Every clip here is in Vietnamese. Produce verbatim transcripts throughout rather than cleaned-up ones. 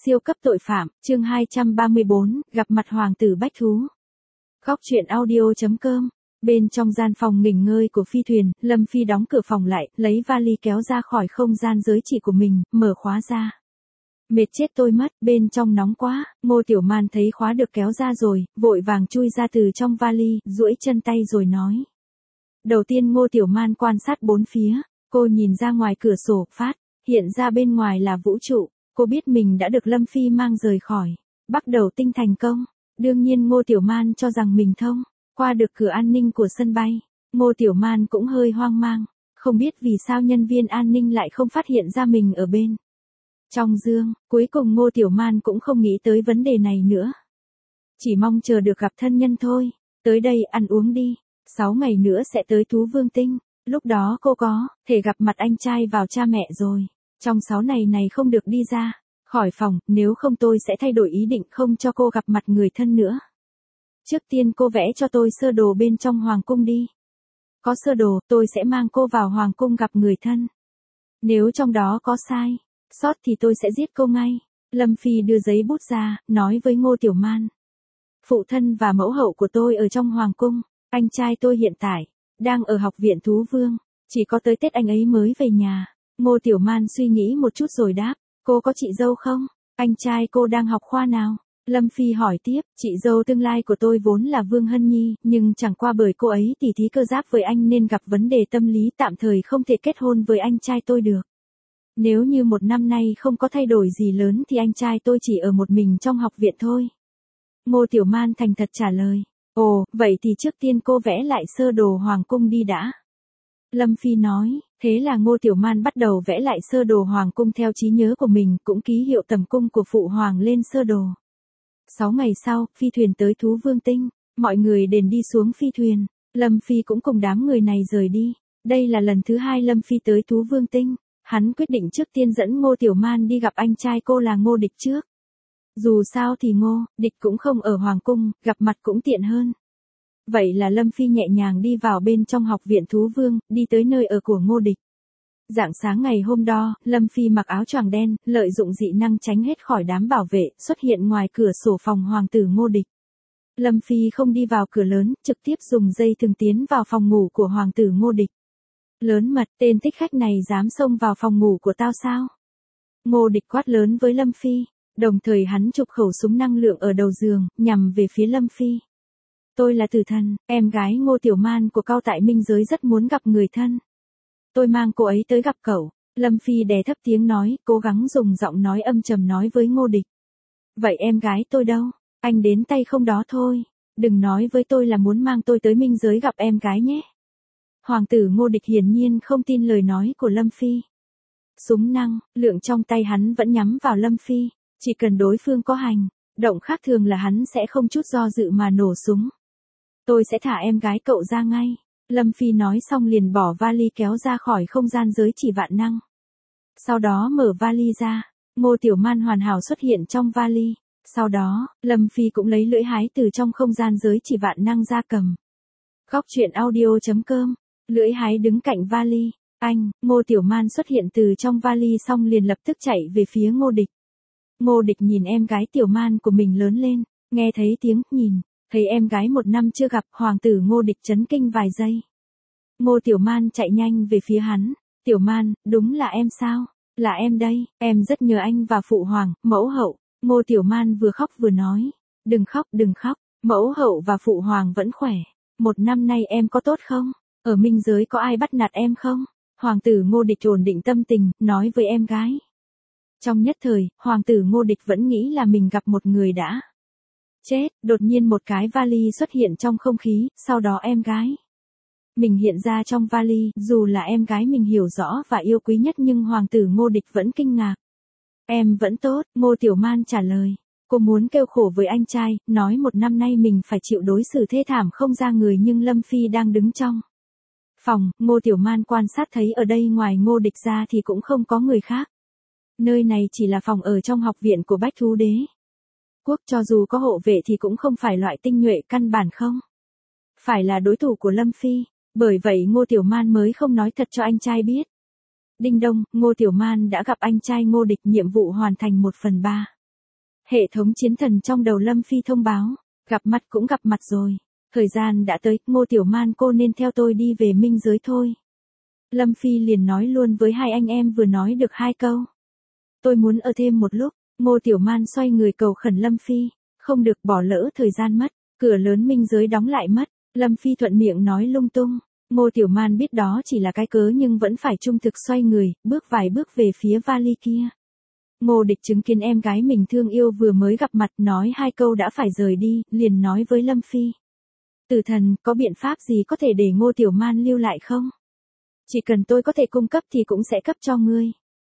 Siêu cấp tội phạm, chương hai trăm ba mươi bốn, gặp mặt hoàng tử bách thú. Góc truyện audio chấm com. Bên trong gian phòng nghỉ ngơi của phi thuyền, Lâm Phi đóng cửa phòng lại, lấy vali kéo ra khỏi không gian giới chỉ của mình, mở khóa ra. Mệt chết tôi mất, bên trong nóng quá. Ngô Tiểu Man thấy khóa được kéo ra rồi, vội vàng chui ra từ trong vali, duỗi chân tay rồi nói. Đầu tiên Ngô Tiểu Man quan sát bốn phía, cô nhìn ra ngoài cửa sổ, phát, hiện ra bên ngoài là vũ trụ. Cô biết mình đã được Lâm Phi mang rời khỏi Bắc Đầu Tinh thành công. Đương nhiên Ngô Tiểu Man cho rằng mình thông qua được cửa an ninh của sân bay. Ngô Tiểu Man cũng hơi hoang mang, không biết vì sao nhân viên an ninh lại không phát hiện ra mình ở bên trong giường. Cuối cùng Ngô Tiểu Man cũng không nghĩ tới vấn đề này nữa, chỉ mong chờ được gặp thân nhân thôi. Tới đây ăn uống đi, sáu ngày nữa sẽ tới Thú Vương Tinh, lúc đó cô có thể gặp mặt anh trai vào cha mẹ rồi. Trong sáu ngày này không được đi ra khỏi phòng, nếu không tôi sẽ thay đổi ý định không cho cô gặp mặt người thân nữa. Trước tiên cô vẽ cho tôi sơ đồ bên trong hoàng cung đi. Có sơ đồ, tôi sẽ mang cô vào hoàng cung gặp người thân. Nếu trong đó có sai sót thì tôi sẽ giết cô ngay. Lâm Phi đưa giấy bút ra, nói với Ngô Tiểu Man. Phụ thân và mẫu hậu của tôi ở trong hoàng cung, anh trai tôi hiện tại đang ở học viện Thú Vương, chỉ có tới Tết anh ấy mới về nhà. Ngô Tiểu Man suy nghĩ một chút rồi đáp, cô có chị dâu không? Anh trai cô đang học khoa nào? Lâm Phi hỏi tiếp, chị dâu tương lai của tôi vốn là Vương Hân Nhi, nhưng chẳng qua bởi cô ấy tỉ thí cơ giáp với anh nên gặp vấn đề tâm lý, tạm thời không thể kết hôn với anh trai tôi được. Nếu như một năm nay không có thay đổi gì lớn thì anh trai tôi chỉ ở một mình trong học viện thôi. Ngô Tiểu Man thành thật trả lời, ồ, vậy thì trước tiên cô vẽ lại sơ đồ hoàng cung đi đã. Lâm Phi nói, thế là Ngô Tiểu Man bắt đầu vẽ lại sơ đồ hoàng cung theo trí nhớ của mình, cũng ký hiệu tầm cung của phụ hoàng lên sơ đồ. Sáu ngày sau, phi thuyền tới Thú Vương Tinh, mọi người đền đi xuống phi thuyền, Lâm Phi cũng cùng đám người này rời đi. Đây là lần thứ hai Lâm Phi tới Thú Vương Tinh, hắn quyết định trước tiên dẫn Ngô Tiểu Man đi gặp anh trai cô là Ngô Địch trước. Dù sao thì Ngô Địch cũng không ở hoàng cung, gặp mặt cũng tiện hơn. Vậy là Lâm Phi nhẹ nhàng đi vào bên trong học viện Thú Vương, đi tới nơi ở của Ngô Địch. Rạng sáng ngày hôm đó, Lâm Phi mặc áo choàng đen, lợi dụng dị năng tránh hết khỏi đám bảo vệ, xuất hiện ngoài cửa sổ phòng hoàng tử Ngô Địch. Lâm Phi không đi vào cửa lớn, trực tiếp dùng dây thừng tiến vào phòng ngủ của hoàng tử Ngô Địch. Lớn mật, tên thích khách này dám xông vào phòng ngủ của tao sao? Ngô Địch quát lớn với Lâm Phi, đồng thời hắn chụp khẩu súng năng lượng ở đầu giường, nhằm về phía Lâm Phi. Tôi là Tử Thần, em gái Ngô Tiểu Man của Cao tại Minh Giới rất muốn gặp người thân. Tôi mang cô ấy tới gặp cậu. Lâm Phi đè thấp tiếng nói, cố gắng dùng giọng nói âm trầm nói với Ngô Địch. Vậy em gái tôi đâu? Anh đến tay không đó thôi. Đừng nói với tôi là muốn mang tôi tới Minh Giới gặp em gái nhé. Hoàng tử Ngô Địch hiển nhiên không tin lời nói của Lâm Phi. Súng năng lượng trong tay hắn vẫn nhắm vào Lâm Phi. Chỉ cần đối phương có hành động khác thường là hắn sẽ không chút do dự mà nổ súng. Tôi sẽ thả em gái cậu ra ngay. Lâm Phi nói xong liền bỏ vali kéo ra khỏi không gian giới chỉ vạn năng. Sau đó mở vali ra, Ngô Tiểu Man hoàn hảo xuất hiện trong vali. Sau đó, Lâm Phi cũng lấy lưỡi hái từ trong không gian giới chỉ vạn năng ra cầm. Góc truyện audio chấm com, lưỡi hái đứng cạnh vali. Anh, Ngô Tiểu Man xuất hiện từ trong vali xong liền lập tức chạy về phía Ngô Địch. Ngô Địch nhìn em gái Tiểu Man của mình lớn lên, nghe thấy tiếng nhìn. Thấy em gái một năm chưa gặp, hoàng tử Ngô Địch chấn kinh vài giây. Ngô Tiểu Man chạy nhanh về phía hắn. Tiểu Man, đúng là em sao? Là em đây, em rất nhớ anh và phụ hoàng, mẫu hậu. Ngô Tiểu Man vừa khóc vừa nói. Đừng khóc, đừng khóc, mẫu hậu và phụ hoàng vẫn khỏe. Một năm nay em có tốt không? Ở Minh Giới có ai bắt nạt em không? Hoàng tử Ngô Địch ổn định tâm tình, nói với em gái. Trong nhất thời, hoàng tử Ngô Địch vẫn nghĩ là mình gặp một người đã chết. Đột nhiên một cái vali xuất hiện trong không khí, sau đó em gái mình hiện ra trong vali. Dù là em gái mình hiểu rõ và yêu quý nhất nhưng hoàng tử Ngô Địch vẫn kinh ngạc. Em vẫn tốt, Ngô Tiểu Man trả lời. Cô muốn kêu khổ với anh trai, nói một năm nay mình phải chịu đối xử thê thảm không ra người nhưng Lâm Phi đang đứng trong phòng. Ngô Tiểu Man quan sát thấy ở đây ngoài Ngô Địch ra thì cũng không có người khác. Nơi này chỉ là phòng ở trong học viện của Bách Thú Đế Quốc, cho dù có hộ vệ thì cũng không phải loại tinh nhuệ, căn bản không phải là đối thủ của Lâm Phi. Bởi vậy Ngô Tiểu Man mới không nói thật cho anh trai biết. Đinh đông, Ngô Tiểu Man đã gặp anh trai Ngô Địch, nhiệm vụ hoàn thành một phần ba. Hệ thống chiến thần trong đầu Lâm Phi thông báo, gặp mặt cũng gặp mặt rồi. Thời gian đã tới, Ngô Tiểu Man cô nên theo tôi đi về minh giới thôi. Lâm Phi liền nói luôn với hai anh em vừa nói được hai câu. Tôi muốn ở thêm một lúc, Ngô Tiểu Man xoay người cầu khẩn Lâm Phi, không được bỏ lỡ thời gian mất, cửa lớn minh giới đóng lại mất. Lâm Phi thuận miệng nói lung tung, Ngô Tiểu Man biết đó chỉ là cái cớ nhưng vẫn phải trung thực xoay người, bước vài bước về phía vali kia. Ngô Địch chứng kiến em gái mình thương yêu vừa mới gặp mặt nói hai câu đã phải rời đi, liền nói với Lâm Phi. Tử thần, có biện pháp gì có thể để Ngô Tiểu Man lưu lại không? Chỉ cần tôi có thể cung cấp thì cũng sẽ cấp cho ngươi.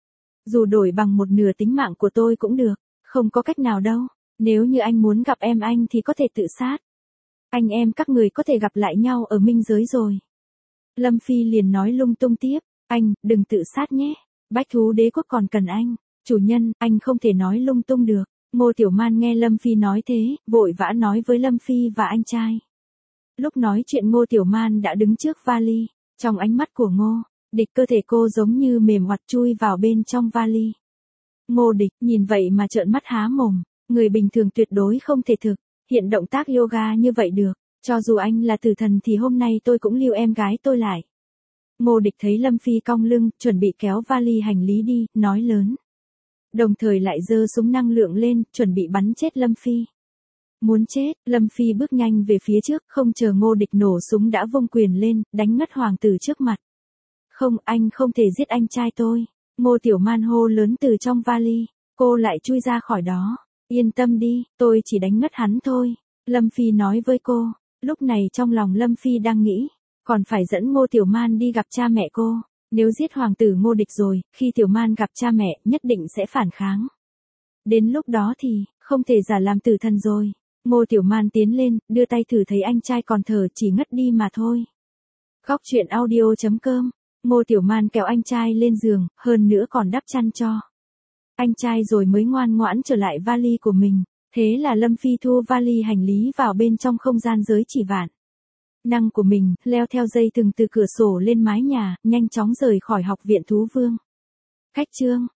Dù đổi bằng một nửa tính mạng của tôi cũng được, không có cách nào đâu, nếu như anh muốn gặp em anh thì có thể tự sát. Anh em các người có thể gặp lại nhau ở minh giới rồi. Lâm Phi liền nói lung tung tiếp, anh, đừng tự sát nhé, Bách Thú Đế Quốc còn cần anh. Chủ nhân, anh không thể nói lung tung được. Ngô Tiểu Man nghe Lâm Phi nói thế, vội vã nói với Lâm Phi và anh trai. Lúc nói chuyện Ngô Tiểu Man đã đứng trước vali, trong ánh mắt của Ngô Địch cơ thể cô giống như mềm oặt chui vào bên trong vali. Ngô Địch nhìn vậy mà trợn mắt há mồm, người bình thường tuyệt đối không thể thực hiện động tác yoga như vậy được, cho dù anh là tử thần thì hôm nay tôi cũng lưu em gái tôi lại. Ngô Địch thấy Lâm Phi cong lưng, chuẩn bị kéo vali hành lý đi, nói lớn. Đồng thời lại giơ súng năng lượng lên, chuẩn bị bắn chết Lâm Phi. Muốn chết, Lâm Phi bước nhanh về phía trước, không chờ Ngô Địch nổ súng đã vung quyền lên, đánh ngất hoàng tử trước mặt. Không, anh không thể giết anh trai tôi. Ngô Tiểu Man hô lớn từ trong vali, cô lại chui ra khỏi đó. Yên tâm đi, tôi chỉ đánh ngất hắn thôi. Lâm Phi nói với cô, lúc này trong lòng Lâm Phi đang nghĩ, còn phải dẫn Ngô Tiểu Man đi gặp cha mẹ cô. Nếu giết hoàng tử Ngô Địch rồi, khi Tiểu Man gặp cha mẹ, nhất định sẽ phản kháng. Đến lúc đó thì, không thể giả làm tử thần rồi. Ngô Tiểu Man tiến lên, đưa tay thử thấy anh trai còn thở chỉ ngất đi mà thôi. Góc truyện audio chấm com, Ngô Tiểu Man kéo anh trai lên giường, hơn nữa còn đắp chăn cho anh trai rồi mới ngoan ngoãn trở lại vali của mình. Thế là Lâm Phi thu vali hành lý vào bên trong không gian giới chỉ vạn năng của mình, leo theo dây thừng từ cửa sổ lên mái nhà, nhanh chóng rời khỏi học viện thú vương. Khách chương